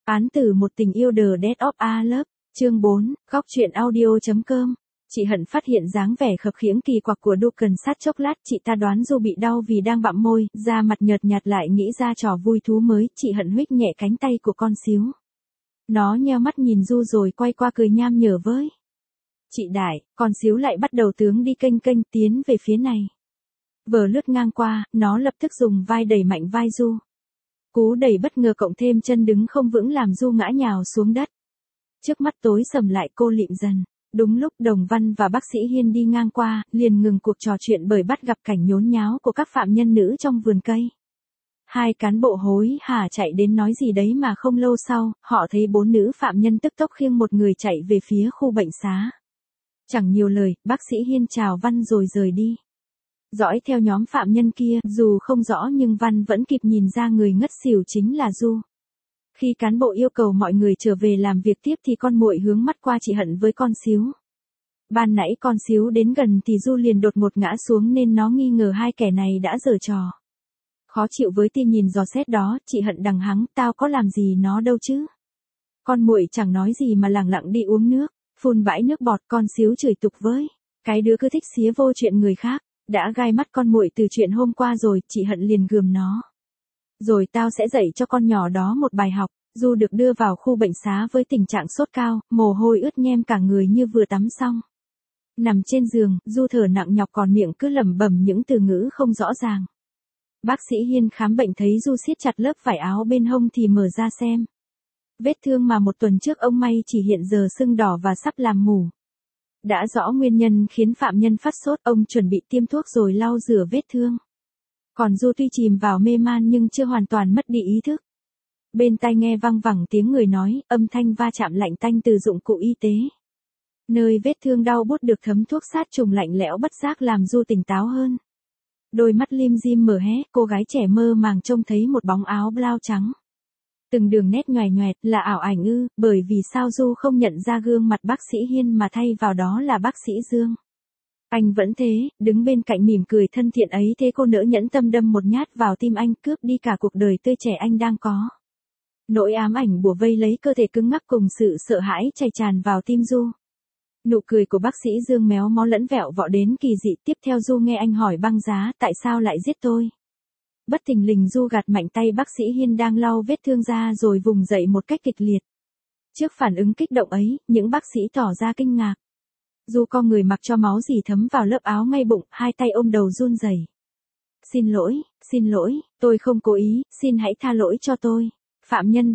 Án tử một tình yêu The Death of a Love, chương 4, góc truyện audio.com. Chị Hận phát hiện dáng vẻ khập khiễng kỳ quặc của Duncan sát chốc lát, chị ta đoán Du bị đau vì đang bặm môi, da mặt nhợt nhạt lại nghĩ ra trò vui thú mới, chị Hận huých nhẹ cánh tay của con xíu. Nó nheo mắt nhìn Du rồi quay qua cười nham nhở với. Chị Đại, con xíu lại bắt đầu tướng đi kênh kênh tiến về phía này. Vừa lướt ngang qua, nó lập tức dùng vai đẩy mạnh vai Du. Cú đẩy bất ngờ cộng thêm chân đứng không vững làm Du ngã nhào xuống đất. Trước mắt tối sầm lại cô lịm dần. Đúng lúc Đồng Văn và bác sĩ Hiên đi ngang qua, liền ngừng cuộc trò chuyện bởi bắt gặp cảnh nhốn nháo của các phạm nhân nữ trong vườn cây. Hai cán bộ hối hả chạy đến nói gì đấy mà không lâu sau, họ thấy 4 nữ phạm nhân tức tốc khiêng một người chạy về phía khu bệnh xá. Chẳng nhiều lời, bác sĩ Hiên chào Văn rồi rời đi. Dõi theo nhóm phạm nhân kia, dù không rõ nhưng Văn vẫn kịp nhìn ra người ngất xỉu chính là Du. Khi cán bộ yêu cầu mọi người trở về làm việc tiếp thì con muội hướng mắt qua chị Hận với con xíu. Ban nãy con xíu đến gần thì Du liền đột ngột ngã xuống nên nó nghi ngờ hai kẻ này đã giở trò. Khó chịu với tia nhìn dò xét đó, chị Hận đằng hắng, tao có làm gì nó đâu chứ. Con muội chẳng nói gì mà lẳng lặng đi uống nước, phun bãi nước bọt. Con xíu chửi tục với. Cái đứa cứ thích xía vô chuyện người khác, đã gai mắt con muội từ chuyện hôm qua rồi, chị Hận liền gườm nó. Rồi tao sẽ dạy cho con nhỏ đó một bài học. Du được đưa vào khu bệnh xá với tình trạng sốt cao, mồ hôi ướt nhem cả người như vừa tắm xong. Nằm trên giường, Du thở nặng nhọc còn miệng cứ lẩm bẩm những từ ngữ không rõ ràng. Bác sĩ Hiên khám bệnh thấy Du siết chặt lớp vải áo bên hông thì mở ra xem. Vết thương mà một tuần trước ông may chỉ hiện giờ sưng đỏ và sắp làm mủ. Đã rõ nguyên nhân khiến phạm nhân phát sốt, ông chuẩn bị tiêm thuốc rồi lau rửa vết thương. Còn Du tuy chìm vào mê man nhưng chưa hoàn toàn mất đi ý thức. Bên tai nghe văng vẳng tiếng người nói, âm thanh va chạm lạnh tanh từ dụng cụ y tế. Nơi vết thương đau buốt được thấm thuốc sát trùng lạnh lẽo bất giác làm Du tỉnh táo hơn. Đôi mắt lim dim mở hé, cô gái trẻ mơ màng trông thấy một bóng áo blau trắng. Từng đường nét nhoài nhoẹt, là ảo ảnh ư, bởi vì sao Du không nhận ra gương mặt bác sĩ Hiên mà thay vào đó là bác sĩ Dương. Anh vẫn thế, đứng bên cạnh mỉm cười thân thiện ấy, thế cô nỡ nhẫn tâm đâm một nhát vào tim anh, cướp đi cả cuộc đời tươi trẻ anh đang có. Nỗi ám ảnh bủa vây lấy cơ thể cứng ngắc cùng sự sợ hãi chảy tràn vào tim Du. Nụ cười của bác sĩ Dương méo mó lẫn vẹo vọ đến kỳ dị. Tiếp theo Du nghe anh hỏi băng giá, tại sao lại giết tôi? Bất thình lình Du gạt mạnh tay bác sĩ Hiên đang lau vết thương ra rồi vùng dậy một cách kịch liệt. Trước phản ứng kích động ấy, những bác sĩ tỏ ra kinh ngạc. Du co người mặc cho máu dì thấm vào lớp áo ngay bụng, hai tay ôm đầu run rẩy. Xin lỗi, tôi không cố ý, xin hãy tha lỗi cho tôi. Phạm nhân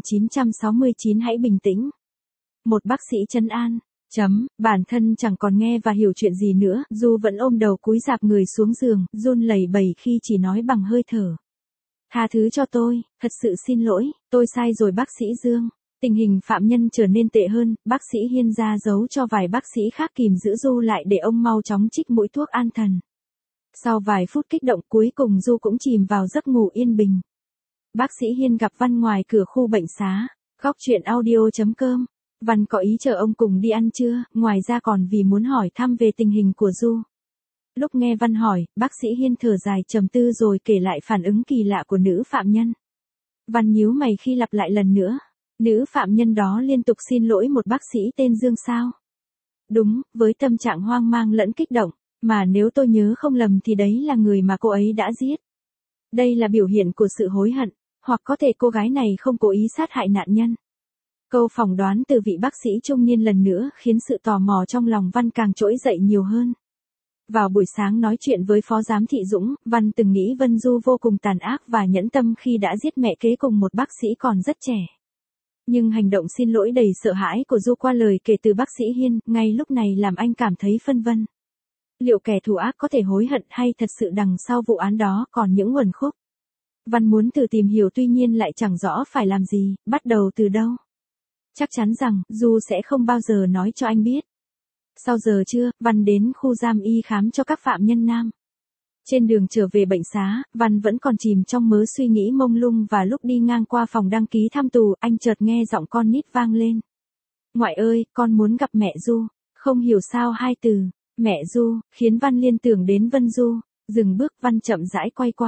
3969 hãy bình tĩnh. Một bác sĩ trấn an. Bản thân chẳng còn nghe và hiểu chuyện gì nữa, Du vẫn ôm đầu cúi rạp người xuống giường, run lẩy bẩy khi chỉ nói bằng hơi thở. Tha thứ cho tôi, thật sự xin lỗi, tôi sai rồi bác sĩ Dương. Tình hình phạm nhân trở nên tệ hơn, bác sĩ Hiên ra dấu cho vài bác sĩ khác kìm giữ Du lại để ông mau chóng trích mũi thuốc an thần. Sau vài phút kích động cuối cùng Du cũng chìm vào giấc ngủ yên bình. Bác sĩ Hiên gặp Văn ngoài cửa khu bệnh xá. Góc truyện audio.com. Văn có ý chờ ông cùng đi ăn trưa, ngoài ra còn vì muốn hỏi thăm về tình hình của Du. Lúc nghe Văn hỏi, bác sĩ Hiên thở dài trầm tư rồi kể lại phản ứng kỳ lạ của nữ phạm nhân. Văn nhíu mày khi lặp lại lần nữa. Nữ phạm nhân đó liên tục xin lỗi một bác sĩ tên Dương sao? Đúng, với tâm trạng hoang mang lẫn kích động, mà nếu tôi nhớ không lầm thì đấy là người mà cô ấy đã giết. Đây là biểu hiện của sự hối hận, hoặc có thể cô gái này không cố ý sát hại nạn nhân. Câu phỏng đoán từ vị bác sĩ trung niên lần nữa khiến sự tò mò trong lòng Văn càng trỗi dậy nhiều hơn. Vào buổi sáng nói chuyện với Phó Giám thị Dũng, Văn từng nghĩ Vân Du vô cùng tàn ác và nhẫn tâm khi đã giết mẹ kế cùng một bác sĩ còn rất trẻ. Nhưng hành động xin lỗi đầy sợ hãi của Du qua lời kể từ bác sĩ Hiên, ngay lúc này làm anh cảm thấy phân vân. Liệu kẻ thù ác có thể hối hận hay thật sự đằng sau vụ án đó còn những uẩn khúc? Văn muốn thử tìm hiểu tuy nhiên lại chẳng rõ phải làm gì, bắt đầu từ đâu. Chắc chắn rằng, Du sẽ không bao giờ nói cho anh biết. Sau giờ trưa, Văn đến khu giam y khám cho các phạm nhân nam. Trên đường trở về bệnh xá, Văn vẫn còn chìm trong mớ suy nghĩ mông lung và lúc đi ngang qua phòng đăng ký thăm tù, anh chợt nghe giọng con nít vang lên. Ngoại ơi, con muốn gặp mẹ Du. Không hiểu sao hai từ, mẹ Du, khiến Văn liên tưởng đến Vân Du. Dừng bước Văn chậm rãi quay qua.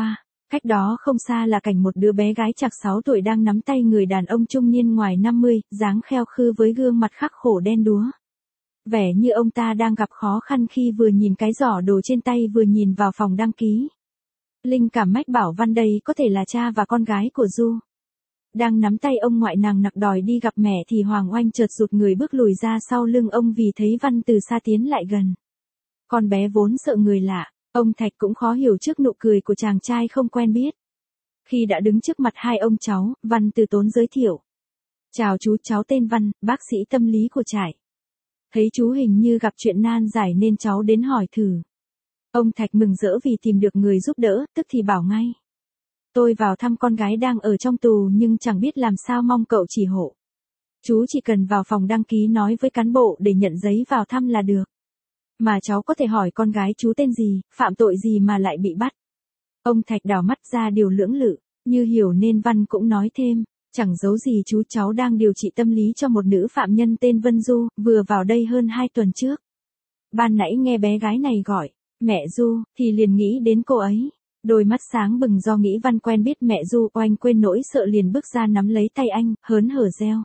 Cách đó không xa là cảnh một đứa bé gái chạc 6 tuổi đang nắm tay người đàn ông trung niên ngoài 50, dáng kheo khư với gương mặt khắc khổ đen đúa. Vẻ như ông ta đang gặp khó khăn khi vừa nhìn cái giỏ đồ trên tay vừa nhìn vào phòng đăng ký. Linh cảm mách bảo Văn đây có thể là cha và con gái của Du. Đang nắm tay ông ngoại nàng nặc đòi đi gặp mẹ thì Hoàng Oanh chợt rụt người bước lùi ra sau lưng ông vì thấy Văn từ xa tiến lại gần. Con bé vốn sợ người lạ, ông Thạch cũng khó hiểu trước nụ cười của chàng trai không quen biết. Khi đã đứng trước mặt hai ông cháu, Văn từ tốn giới thiệu. Chào chú, cháu tên Văn, bác sĩ tâm lý của trại. Thấy chú hình như gặp chuyện nan giải nên cháu đến hỏi thử. Ông Thạch mừng rỡ vì tìm được người giúp đỡ, tức thì bảo ngay. Tôi vào thăm con gái đang ở trong tù nhưng chẳng biết làm sao, mong cậu chỉ hộ. Chú chỉ cần vào phòng đăng ký nói với cán bộ để nhận giấy vào thăm là được. Mà cháu có thể hỏi con gái chú tên gì, phạm tội gì mà lại bị bắt. Ông Thạch đảo mắt ra điều lưỡng lự, như hiểu nên Văn cũng nói thêm. Chẳng giấu gì chú, cháu đang điều trị tâm lý cho một nữ phạm nhân tên Vân Du, vừa vào đây hơn 2 tuần trước. Ban nãy nghe bé gái này gọi mẹ Du, thì liền nghĩ đến cô ấy. Đôi mắt sáng bừng do nghĩ Văn quen biết mẹ Du, Oanh quên nỗi sợ liền bước ra nắm lấy tay anh, hớn hở reo.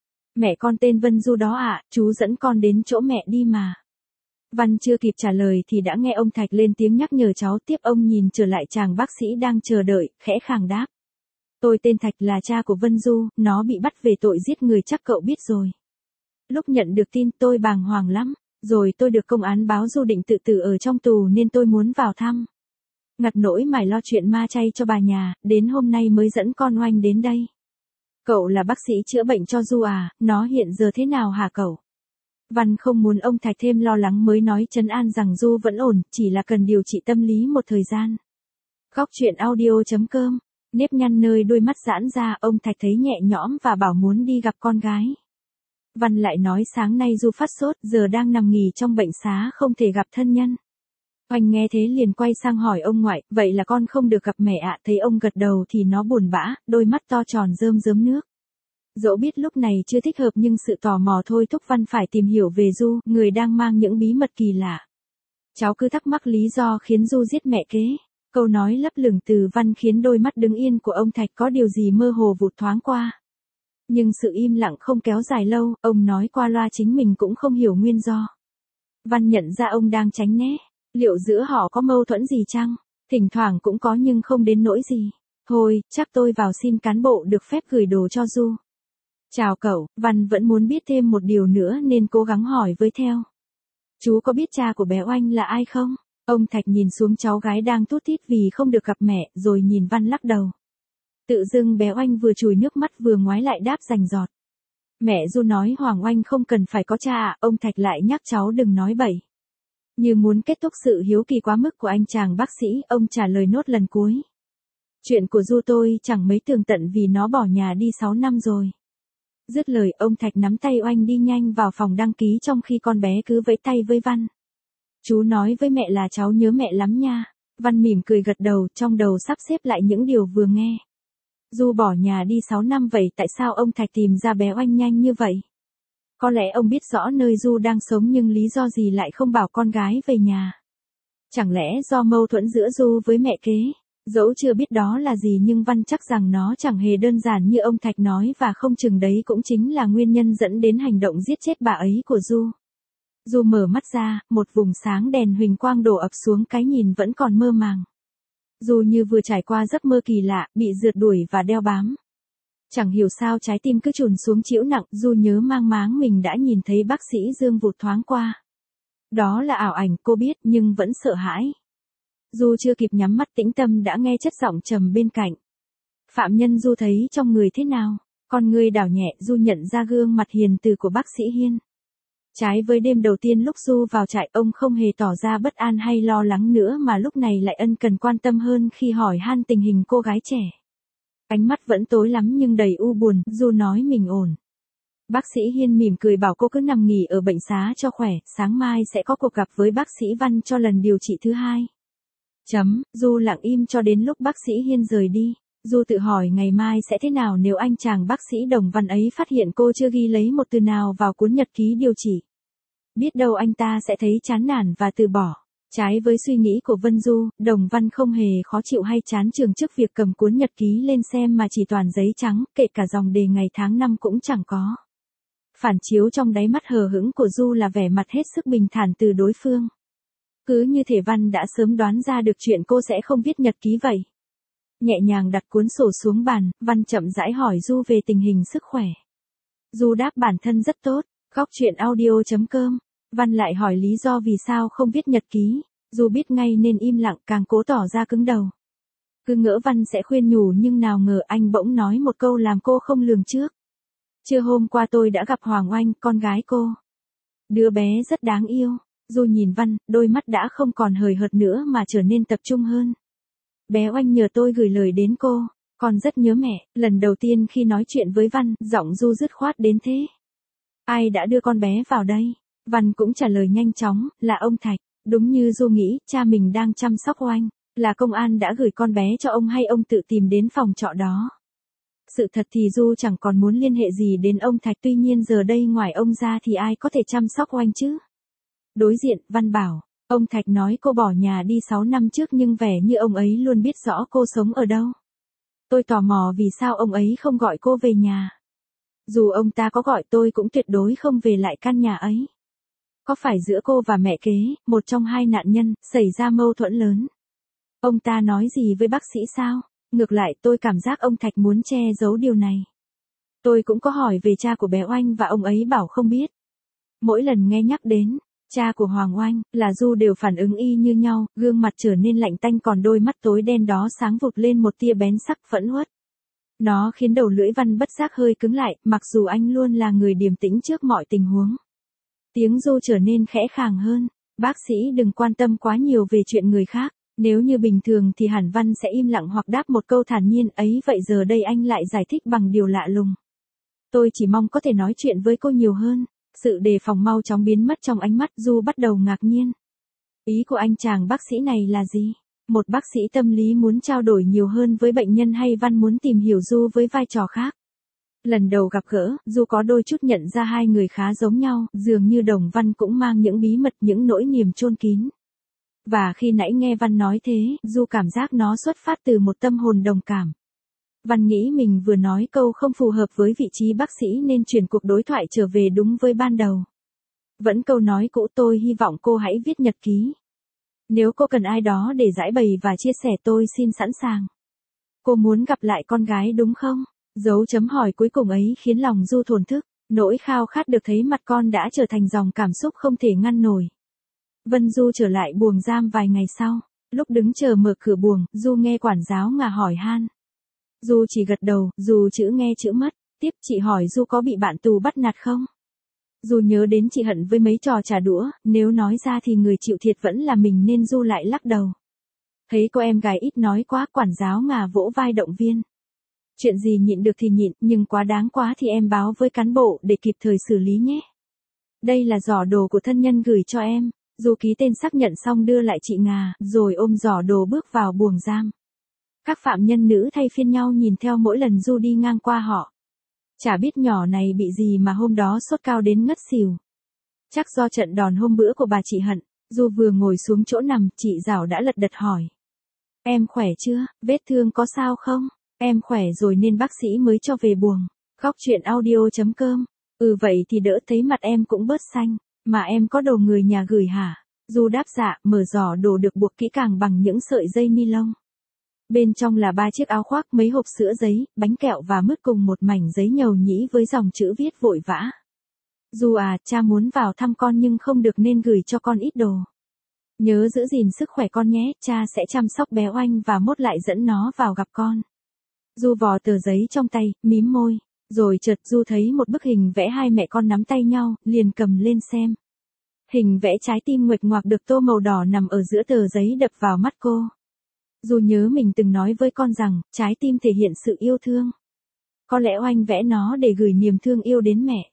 Mẹ con tên Vân Du đó ạ, chú dẫn con đến chỗ mẹ đi mà. Văn chưa kịp trả lời thì đã nghe ông Thạch lên tiếng nhắc nhở cháu, tiếp ông nhìn trở lại chàng bác sĩ đang chờ đợi, khẽ khàng đáp. Tôi tên Thạch, là cha của Vân Du, nó bị bắt về tội giết người chắc cậu biết rồi. Lúc nhận được tin tôi bàng hoàng lắm, rồi tôi được công an báo Du định tự tử ở trong tù nên tôi muốn vào thăm. Ngặt nỗi mải lo chuyện ma chay cho bà nhà, đến hôm nay mới dẫn con Oanh đến đây. Cậu là bác sĩ chữa bệnh cho Du à, nó hiện giờ thế nào hả cậu? Văn không muốn ông Thạch thêm lo lắng mới nói trấn an rằng Du vẫn ổn, chỉ là cần điều trị tâm lý một thời gian. Góc truyện audio.com. Nếp nhăn nơi đôi mắt giãn ra, ông Thạch thấy nhẹ nhõm và bảo muốn đi gặp con gái. Văn lại nói sáng nay Du phát sốt, giờ đang nằm nghỉ trong bệnh xá không thể gặp thân nhân. Oanh nghe thế liền quay sang hỏi ông ngoại, vậy là con không được gặp mẹ ạ? Thấy ông gật đầu thì nó buồn bã, đôi mắt to tròn rơm rớm nước. Dẫu biết lúc này chưa thích hợp nhưng sự tò mò thôi thúc Văn phải tìm hiểu về Du, người đang mang những bí mật kỳ lạ. Cháu cứ thắc mắc lý do khiến Du giết mẹ kế. Câu nói lấp lửng từ Văn khiến đôi mắt đứng yên của ông Thạch có điều gì mơ hồ vụt thoáng qua. Nhưng sự im lặng không kéo dài lâu, ông nói qua loa chính mình cũng không hiểu nguyên do. Văn nhận ra ông đang tránh né. Liệu giữa họ có mâu thuẫn gì chăng? Thỉnh thoảng cũng có nhưng không đến nỗi gì. Thôi, chắc tôi vào xin cán bộ được phép gửi đồ cho Du. Chào cậu, Văn vẫn muốn biết thêm một điều nữa nên cố gắng hỏi với theo. Chú có biết cha của bé Oanh là ai không? Ông Thạch nhìn xuống cháu gái đang thút thít vì không được gặp mẹ, rồi nhìn Văn lắc đầu. Tự dưng bé Oanh vừa chùi nước mắt vừa ngoái lại đáp rành rọt. Mẹ Du nói Hoàng Oanh không cần phải có cha ạ, ông Thạch lại nhắc cháu đừng nói bậy. Như muốn kết thúc sự hiếu kỳ quá mức của anh chàng bác sĩ, ông trả lời nốt lần cuối. Chuyện của Du tôi chẳng mấy tường tận vì nó bỏ nhà đi 6 năm rồi. Dứt lời ông Thạch nắm tay Oanh đi nhanh vào phòng đăng ký trong khi con bé cứ vẫy tay với Văn. Chú nói với mẹ là cháu nhớ mẹ lắm nha. Văn mỉm cười gật đầu, trong đầu sắp xếp lại những điều vừa nghe. Du bỏ nhà đi 6 năm vậy tại sao ông Thạch tìm ra bé Oanh nhanh như vậy? Có lẽ ông biết rõ nơi Du đang sống nhưng lý do gì lại không bảo con gái về nhà? Chẳng lẽ do mâu thuẫn giữa Du với mẹ kế? Dẫu chưa biết đó là gì nhưng Văn chắc rằng nó chẳng hề đơn giản như ông Thạch nói và không chừng đấy cũng chính là nguyên nhân dẫn đến hành động giết chết bà ấy của Du. Du mở mắt ra, một vùng sáng đèn huỳnh quang đổ ập xuống, cái nhìn vẫn còn mơ màng. Du như vừa trải qua giấc mơ kỳ lạ, bị rượt đuổi và đeo bám. Chẳng hiểu sao trái tim cứ chùn xuống chịu nặng, Du nhớ mang máng mình đã nhìn thấy bác sĩ Dương vụt thoáng qua. Đó là ảo ảnh, cô biết nhưng vẫn sợ hãi. Du chưa kịp nhắm mắt tĩnh tâm đã nghe chất giọng trầm bên cạnh. Phạm nhân Du thấy trong người thế nào? Con người đảo nhẹ, Du nhận ra gương mặt hiền từ của bác sĩ Hiên. Trái với đêm đầu tiên lúc Du vào trại, ông không hề tỏ ra bất an hay lo lắng nữa mà lúc này lại ân cần quan tâm hơn khi hỏi han tình hình cô gái trẻ. Ánh mắt vẫn tối lắm nhưng đầy u buồn, Du nói mình ổn. Bác sĩ Hiên mỉm cười bảo cô cứ nằm nghỉ ở bệnh xá cho khỏe, sáng mai sẽ có cuộc gặp với bác sĩ Văn cho lần điều trị thứ 2. Du lặng im cho đến lúc bác sĩ Hiên rời đi. Du tự hỏi ngày mai sẽ thế nào nếu anh chàng bác sĩ Đồng Văn ấy phát hiện cô chưa ghi lấy một từ nào vào cuốn nhật ký điều trị. Biết đâu anh ta sẽ thấy chán nản và từ bỏ. Trái với suy nghĩ của Vân Du, Đồng Văn không hề khó chịu hay chán chường trước việc cầm cuốn nhật ký lên xem mà chỉ toàn giấy trắng, kể cả dòng đề ngày tháng năm cũng chẳng có. Phản chiếu trong đáy mắt hờ hững của Du là vẻ mặt hết sức bình thản từ đối phương. Cứ như thể Văn đã sớm đoán ra được chuyện cô sẽ không viết nhật ký vậy. Nhẹ nhàng đặt cuốn sổ xuống bàn, Văn chậm rãi hỏi Du về tình hình sức khỏe. Du đáp bản thân rất tốt. Góc chuyện audio.com. Văn lại hỏi lý do vì sao không viết nhật ký. Du biết ngay nên im lặng, càng cố tỏ ra cứng đầu. Cứ ngỡ Văn sẽ khuyên nhủ nhưng nào ngờ anh bỗng nói một câu làm cô không lường trước. Trưa hôm qua tôi đã gặp Hoàng Oanh, con gái cô. Đứa bé rất đáng yêu. Du nhìn Văn, đôi mắt đã không còn hời hợt nữa mà trở nên tập trung hơn. Bé Oanh nhờ tôi gửi lời đến cô. Con rất nhớ mẹ. Lần đầu tiên khi nói chuyện với Văn, giọng Du dứt khoát đến thế. Ai đã đưa con bé vào đây? Văn cũng trả lời nhanh chóng, là ông Thạch. Đúng như Du nghĩ, cha mình đang chăm sóc Oanh. Là công an đã gửi con bé cho ông hay ông tự tìm đến phòng trọ đó. Sự thật thì Du chẳng còn muốn liên hệ gì đến ông Thạch, tuy nhiên giờ đây ngoài ông ra thì ai có thể chăm sóc Oanh chứ? Đối diện, Văn bảo, ông Thạch nói cô bỏ nhà đi 6 năm trước nhưng vẻ như ông ấy luôn biết rõ cô sống ở đâu. Tôi tò mò vì sao ông ấy không gọi cô về nhà. Dù ông ta có gọi tôi cũng tuyệt đối không về lại căn nhà ấy. Có phải giữa cô và mẹ kế, một trong hai nạn nhân, xảy ra mâu thuẫn lớn? Ông ta nói gì với bác sĩ sao? Ngược lại tôi cảm giác ông Thạch muốn che giấu điều này. Tôi cũng có hỏi về cha của bé Oanh và ông ấy bảo không biết. Mỗi lần nghe nhắc đến cha của Hoàng Oanh là Du đều phản ứng y như nhau, gương mặt trở nên lạnh tanh còn đôi mắt tối đen đó sáng vụt lên một tia bén sắc phẫn uất. Nó khiến đầu lưỡi Văn bất giác hơi cứng lại, mặc dù anh luôn là người điềm tĩnh trước mọi tình huống. Tiếng Du trở nên khẽ khàng hơn. Bác sĩ đừng quan tâm quá nhiều về chuyện người khác. Nếu như bình thường thì hẳn Văn sẽ im lặng hoặc đáp một câu thản nhiên ấy, vậy giờ đây anh lại giải thích bằng điều lạ lùng. Tôi chỉ mong có thể nói chuyện với cô nhiều hơn. Sự đề phòng mau chóng biến mất trong ánh mắt Du bắt đầu ngạc nhiên. Ý của anh chàng bác sĩ này là gì? Một bác sĩ tâm lý muốn trao đổi nhiều hơn với bệnh nhân hay Văn muốn tìm hiểu Du với vai trò khác? Lần đầu gặp gỡ, Du có đôi chút nhận ra hai người khá giống nhau, dường như Đồng Văn cũng mang những bí mật, những nỗi niềm chôn kín. Và khi nãy nghe Văn nói thế, Du cảm giác nó xuất phát từ một tâm hồn đồng cảm. Văn nghĩ mình vừa nói câu không phù hợp với vị trí bác sĩ nên chuyển cuộc đối thoại trở về đúng với ban đầu. Vẫn câu nói cũ, tôi hy vọng cô hãy viết nhật ký. Nếu cô cần ai đó để giải bày và chia sẻ tôi xin sẵn sàng. Cô muốn gặp lại con gái đúng không? Dấu chấm hỏi cuối cùng ấy khiến lòng Du thổn thức. Nỗi khao khát được thấy mặt con đã trở thành dòng cảm xúc không thể ngăn nổi. Vân Du trở lại buồng giam vài ngày sau. Lúc đứng chờ mở cửa buồng, Du nghe quản giáo ngà hỏi han. Du chỉ gật đầu, dù chữ nghe chữ mất. Tiếp chị hỏi Du có bị bạn tù bắt nạt không? Du nhớ đến chị Hận với mấy trò trả đũa, nếu nói ra thì người chịu thiệt vẫn là mình nên Du lại lắc đầu. Thấy cô em gái ít nói quá, quản giáo ngà vỗ vai động viên. Chuyện gì nhịn được thì nhịn, nhưng quá đáng quá thì em báo với cán bộ để kịp thời xử lý nhé. Đây là giỏ đồ của thân nhân gửi cho em. Du ký tên xác nhận xong đưa lại chị Ngà, rồi ôm giỏ đồ bước vào buồng giam. Các phạm nhân nữ thay phiên nhau nhìn theo mỗi lần Du đi ngang qua họ. Chả biết nhỏ này bị gì mà hôm đó sốt cao đến ngất xỉu. Chắc do trận đòn hôm bữa của bà chị Hận. Du vừa ngồi xuống chỗ nằm, chị Giảo đã lật đật hỏi. Em khỏe chưa, vết thương có sao không? Em khỏe rồi nên bác sĩ mới cho về buồng. Góc chuyện audio.com. Vậy thì đỡ thấy mặt em cũng bớt xanh. Mà em có đồ người nhà gửi hả? Du đáp dạ, mở giỏ đồ được buộc kỹ càng bằng những sợi dây ni lông. Bên trong là 3 chiếc áo khoác, mấy hộp sữa giấy, bánh kẹo và mứt cùng một mảnh giấy nhầu nhĩ với dòng chữ viết vội vã. Du à, cha muốn vào thăm con nhưng không được nên gửi cho con ít đồ. Nhớ giữ gìn sức khỏe con nhé, cha sẽ chăm sóc bé Oanh và mốt lại dẫn nó vào gặp con. Du vò tờ giấy trong tay, mím môi. Rồi chợt Du thấy một bức hình vẽ hai mẹ con nắm tay nhau, liền cầm lên xem. Hình vẽ trái tim nguệch ngoạc được tô màu đỏ nằm ở giữa tờ giấy đập vào mắt cô. Du nhớ mình từng nói với con rằng, trái tim thể hiện sự yêu thương. Có lẽ Oanh vẽ nó để gửi niềm thương yêu đến mẹ.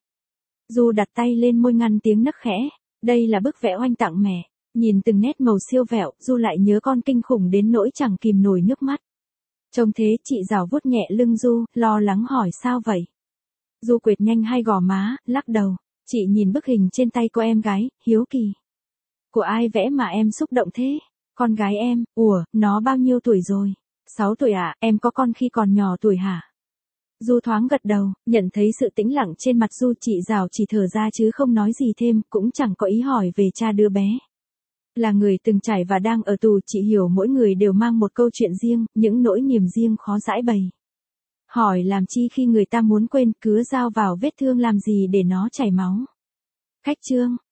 Du đặt tay lên môi ngăn tiếng nấc khẽ. Đây là bức vẽ Oanh tặng mẹ. Nhìn từng nét màu siêu vẹo, Du lại nhớ con kinh khủng đến nỗi chẳng kìm nổi nước mắt. Trông thế, chị Giảo vuốt nhẹ lưng Du, lo lắng hỏi sao vậy? Du quệt nhanh hai gò má, lắc đầu. Chị nhìn bức hình trên tay cô em gái, hiếu kỳ. Của ai vẽ mà em xúc động thế? Con gái em, nó bao nhiêu tuổi rồi? 6 tuổi ạ, em có con khi còn nhỏ tuổi hả? Du thoáng gật đầu, nhận thấy sự tĩnh lặng trên mặt Du, chị Giảo chỉ thở ra chứ không nói gì thêm, cũng chẳng có ý hỏi về cha đứa bé. Là người từng trải và đang ở tù, chị hiểu mỗi người đều mang một câu chuyện riêng, những nỗi niềm riêng khó giãi bày. Hỏi làm chi khi người ta muốn quên, cứ dao vào vết thương làm gì để nó chảy máu. Khách trương.